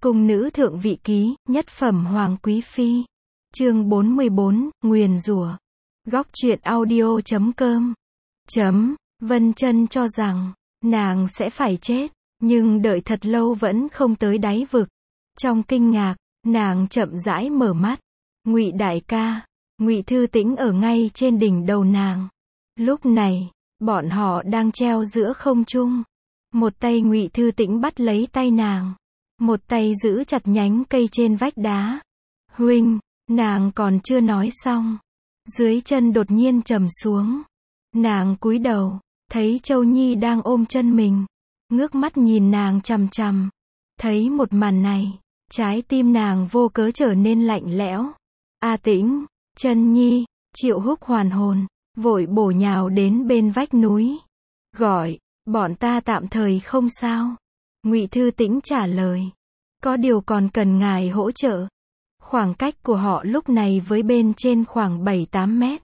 Cung nữ thượng vị ký, nhất phẩm hoàng quý phi. Chương 44, nguyền rủa. Góc truyện audio.com. Vân Chân cho rằng nàng sẽ phải chết, nhưng đợi thật lâu vẫn không tới đáy vực. Trong kinh ngạc, nàng chậm rãi mở mắt. Ngụy đại ca, Ngụy Thư Tĩnh ở ngay trên đỉnh đầu nàng. Lúc này, bọn họ đang treo giữa không trung. Một tay Ngụy Thư Tĩnh bắt lấy tay nàng, một tay giữ chặt nhánh cây trên vách đá. Huynh, nàng còn chưa nói xong, dưới chân đột nhiên trầm xuống. Nàng cúi đầu, thấy Châu Nhi đang ôm chân mình, ngước mắt nhìn nàng chằm chằm. Thấy một màn này, trái tim nàng vô cớ trở nên lạnh lẽo. A Tĩnh, Chân Nhi. Triệu Húc hoàn hồn, vội bổ nhào đến bên vách núi, gọi, bọn ta tạm thời không sao. Ngụy Thư Tĩnh trả lời, có điều còn cần ngài hỗ trợ. Khoảng cách của họ lúc này với bên trên khoảng 7-8 mét.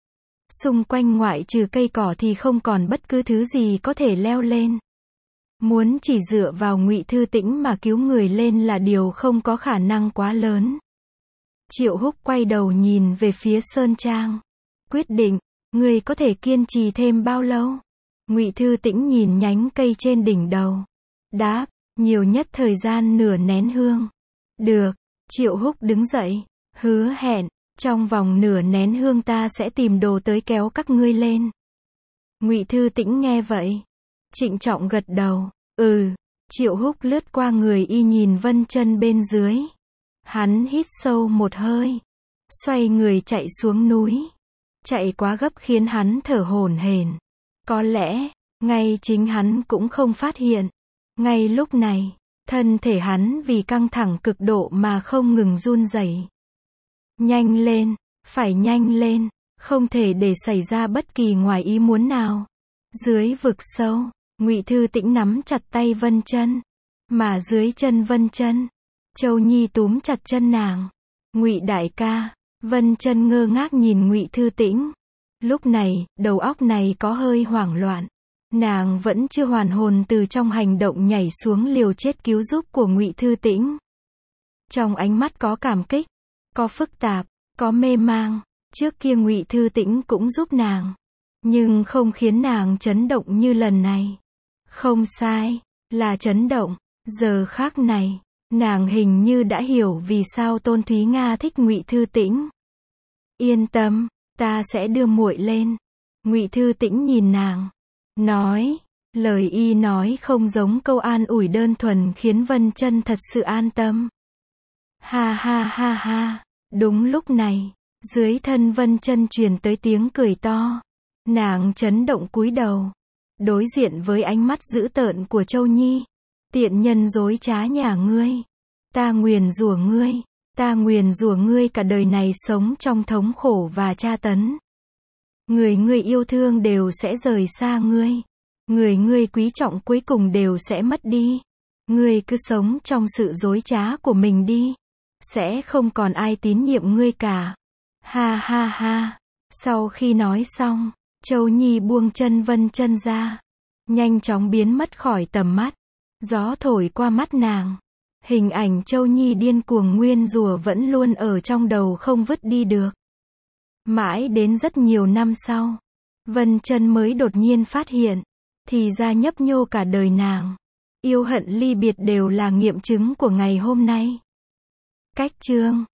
Xung quanh ngoại trừ cây cỏ thì không còn bất cứ thứ gì có thể leo lên. Muốn chỉ dựa vào Ngụy Thư Tĩnh mà cứu người lên là điều không có khả năng quá lớn. Triệu Húc quay đầu nhìn về phía Sơn Trang. Quyết định, người có thể kiên trì thêm bao lâu? Ngụy Thư Tĩnh nhìn nhánh cây trên đỉnh đầu. Đáp, nhiều nhất thời gian nửa nén hương. Được. Triệu Húc đứng dậy, hứa hẹn, trong vòng nửa nén hương ta sẽ tìm đồ tới kéo các ngươi lên. Ngụy Thư Tĩnh nghe vậy, trịnh trọng gật đầu. Triệu Húc lướt qua người y nhìn Vân Chân bên dưới. Hắn hít sâu một hơi, xoay người chạy xuống núi. Chạy quá gấp khiến hắn thở hổn hển. Có lẽ, ngay chính hắn cũng không phát hiện. Ngay lúc này, thân thể hắn vì căng thẳng cực độ mà không ngừng run rẩy. Nhanh lên, phải nhanh lên, không thể để xảy ra bất kỳ ngoài ý muốn nào. Dưới vực sâu, Ngụy Thư Tĩnh nắm chặt tay Vân Chân, mà dưới chân Vân Chân, Châu Nhi túm chặt chân nàng. Ngụy đại ca, Vân Chân ngơ ngác nhìn Ngụy Thư Tĩnh. Lúc này, đầu óc này có hơi hoảng loạn. Nàng vẫn chưa hoàn hồn từ trong hành động nhảy xuống liều chết cứu giúp của Ngụy Thư Tĩnh. Trong ánh mắt có cảm kích, có phức tạp, có mê mang. Trước kia Ngụy Thư Tĩnh cũng giúp nàng, nhưng không khiến nàng chấn động như lần này. Không sai, là chấn động. Giờ khác này, nàng hình như đã hiểu vì sao Tôn Thúy Nga thích Ngụy Thư Tĩnh. Yên tâm, ta sẽ đưa muội lên. Ngụy Thư Tĩnh nhìn nàng, nói, lời y nói không giống câu an ủi đơn thuần khiến Vân Chân thật sự an tâm. Ha ha ha ha. Đúng lúc này, dưới thân Vân Chân truyền tới tiếng cười to. Nàng chấn động cúi đầu, đối diện với ánh mắt dữ tợn của Châu Nhi. Tiện nhân dối trá nhà ngươi, ta nguyền rủa ngươi, ta nguyền rủa ngươi cả đời này sống trong thống khổ và tra tấn. Người ngươi yêu thương đều sẽ rời xa ngươi. Người ngươi quý trọng cuối cùng đều sẽ mất đi. Ngươi cứ sống trong sự dối trá của mình đi. Sẽ không còn ai tín nhiệm ngươi cả. Ha ha ha. Sau khi nói xong, Châu Nhi buông chân Vân Chân ra, nhanh chóng biến mất khỏi tầm mắt. Gió thổi qua mắt nàng. Hình ảnh Châu Nhi điên cuồng nguyên rủa vẫn luôn ở trong đầu không vứt đi được. Mãi đến rất nhiều năm sau, Vân Chân mới đột nhiên phát hiện, thì ra nhấp nhô cả đời nàng, yêu hận ly biệt đều là nghiệm chứng của ngày hôm nay. Cách chương